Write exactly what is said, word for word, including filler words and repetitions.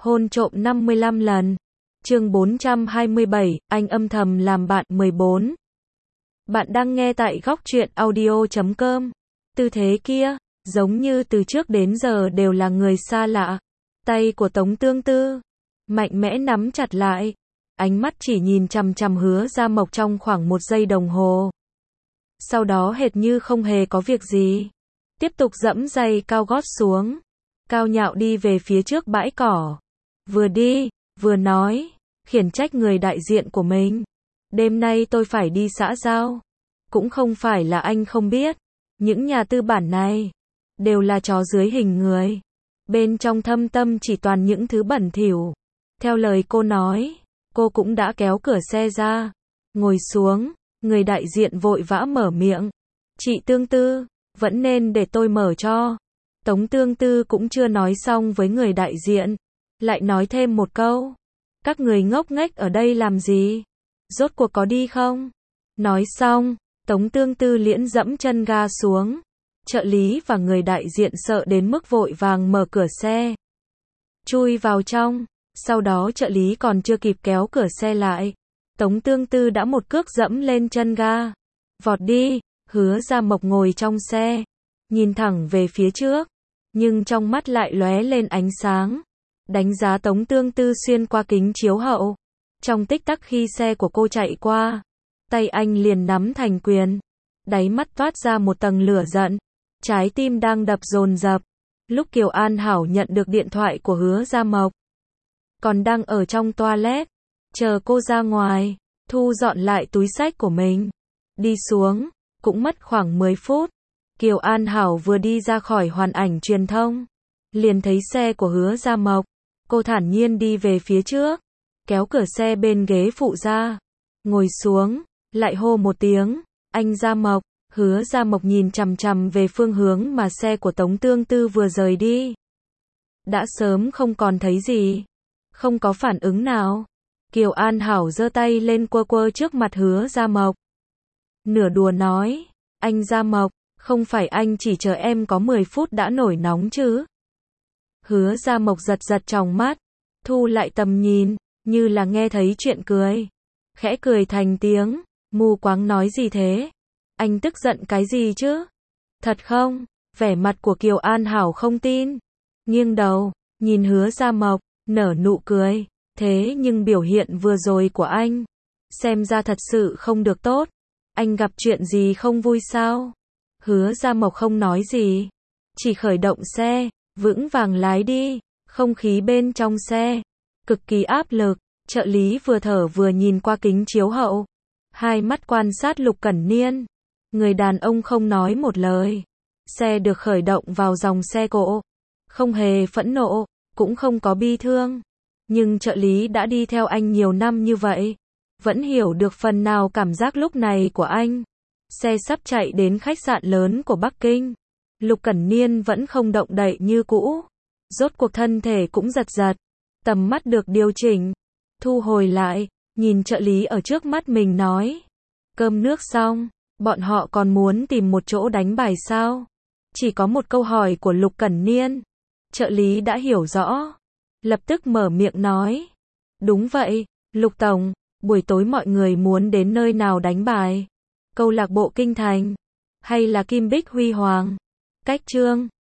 Hôn trộm năm mươi lăm lần. Chương bốn trăm hai mươi bảy, anh âm thầm làm bạn mười bốn. Bạn đang nghe tại góc truyện audio chấm com. Tư thế kia, giống như từ trước đến giờ đều là người xa lạ. Tay của Tống Tương Tư mạnh mẽ nắm chặt lại, ánh mắt chỉ nhìn chằm chằm Hứa Gia Mộc trong khoảng một giây đồng hồ. Sau đó hệt như không hề có việc gì, tiếp tục dẫm giày cao gót xuống, cao nhạo đi về phía trước bãi cỏ. Vừa đi, vừa nói, khiển trách người đại diện của mình. Đêm nay tôi phải đi xã giao. Cũng không phải là anh không biết, những nhà tư bản này đều là chó dưới hình người. Bên trong thâm tâm chỉ toàn những thứ bẩn thỉu. Theo lời cô nói, cô cũng đã kéo cửa xe ra, ngồi xuống, người đại diện vội vã mở miệng. Chị Tương Tư, vẫn nên để tôi mở cho. Tống Tương Tư cũng chưa nói xong với người đại diện, lại nói thêm một câu. Các người ngốc nghếch ở đây làm gì? Rốt cuộc có đi không? Nói xong, Tống Tương Tư liễn dẫm chân ga xuống. Trợ lý và người đại diện sợ đến mức vội vàng mở cửa xe, chui vào trong. Sau đó trợ lý còn chưa kịp kéo cửa xe lại, Tống Tương Tư đã một cước dẫm lên chân ga, vọt đi. Hứa Gia Mộc ngồi trong xe, nhìn thẳng về phía trước, nhưng trong mắt lại lóe lên ánh sáng, đánh giá Tống Tương Tư xuyên qua kính chiếu hậu. Trong tích tắc khi xe của cô chạy qua, tay anh liền nắm thành quyền, đáy mắt toát ra một tầng lửa giận, trái tim đang đập dồn dập. Lúc Kiều An Hảo nhận được điện thoại của Hứa Gia Mộc, còn đang ở trong toilet, chờ cô ra ngoài, thu dọn lại túi xách của mình, đi xuống, cũng mất khoảng mười phút. Kiều An Hảo vừa đi ra khỏi hoàn ảnh truyền thông, liền thấy xe của Hứa Gia Mộc. Cô thản nhiên đi về phía trước, kéo cửa xe bên ghế phụ ra, ngồi xuống, lại hô một tiếng, anh Gia Mộc. Hứa Gia Mộc nhìn chằm chằm về phương hướng mà xe của Tống Tương Tư vừa rời đi. Đã sớm không còn thấy gì, không có phản ứng nào. Kiều An Hảo giơ tay lên quơ quơ trước mặt Hứa Gia Mộc. Nửa đùa nói, anh Gia Mộc, không phải anh chỉ chờ em có mười phút đã nổi nóng chứ? Hứa Gia Mộc giật giật tròng mắt, thu lại tầm nhìn, như là nghe thấy chuyện cười. Khẽ cười thành tiếng, mù quáng nói gì thế? Anh tức giận cái gì chứ? Thật không? Vẻ mặt của Kiều An Hảo không tin, nghiêng đầu, nhìn Hứa Gia Mộc, nở nụ cười. Thế nhưng biểu hiện vừa rồi của anh, xem ra thật sự không được tốt. Anh gặp chuyện gì không vui sao? Hứa Gia Mộc không nói gì, chỉ khởi động xe, vững vàng lái đi. Không khí bên trong xe cực kỳ áp lực. Trợ lý vừa thở vừa nhìn qua kính chiếu hậu, hai mắt quan sát Lục Cẩn Niên. Người đàn ông không nói một lời. Xe được khởi động vào dòng xe cộ, không hề phẫn nộ, cũng không có bi thương. Nhưng trợ lý đã đi theo anh nhiều năm như vậy, vẫn hiểu được phần nào cảm giác lúc này của anh. Xe sắp chạy đến khách sạn lớn của Bắc Kinh. Lục Cẩn Niên vẫn không động đậy như cũ. Rốt cuộc thân thể cũng giật giật, tầm mắt được điều chỉnh, thu hồi lại, nhìn trợ lý ở trước mắt mình nói. Cơm nước xong, bọn họ còn muốn tìm một chỗ đánh bài sao? Chỉ có một câu hỏi của Lục Cẩn Niên. Trợ lý đã hiểu rõ, lập tức mở miệng nói. Đúng vậy, Lục Tổng, buổi tối mọi người muốn đến nơi nào đánh bài? Câu lạc bộ Kinh Thành, hay là Kim Bích Huy Hoàng? Cách Trương